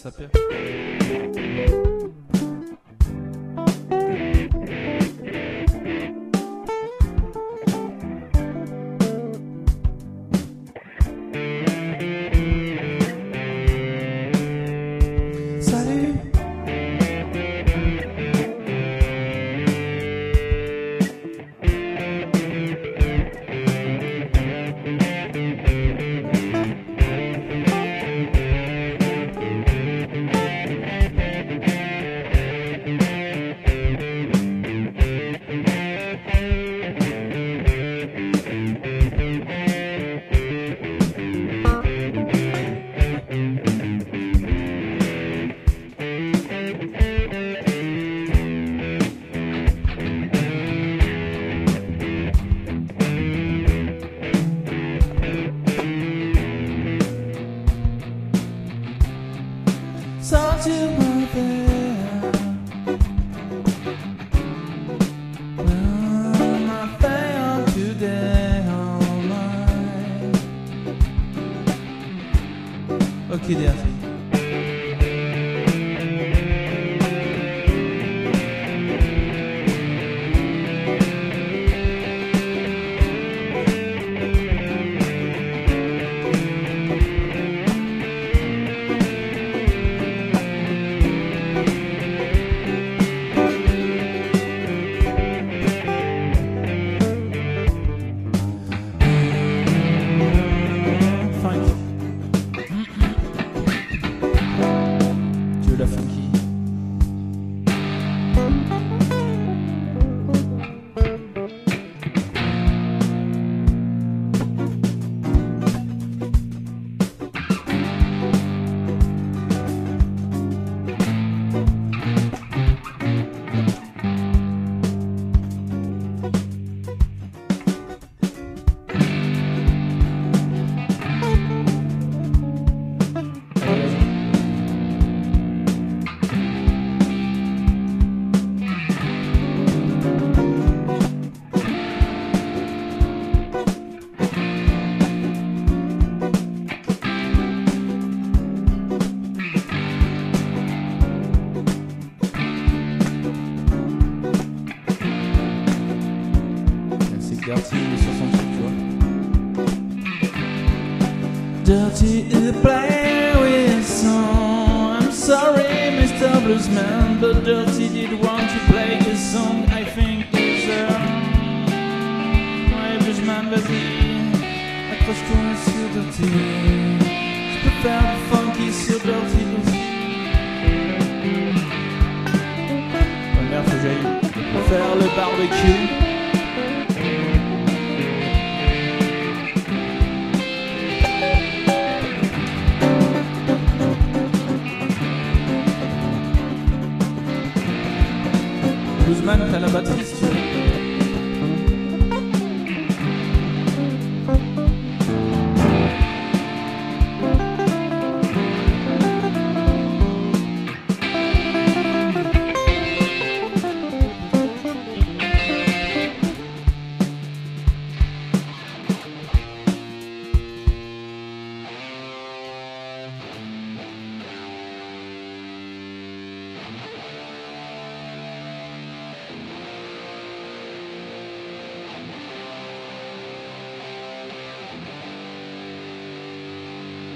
ça perd. Salut. Saw you were there when I failed today all night. Ok, Léa. La funky. Dirty, il est sur son truc, tu vois. Dirty is play with song. I'm sorry, Mr. Bluesman, but Dirty did want to play this song. I think it's my Bluesman, vas-y, accroche-toi sur Dirty. Je peux faire du funky sur Dirty aussi. Oh merde, faut que j'aille Faire le barbecue. Bluesman, t'as la batterie si tu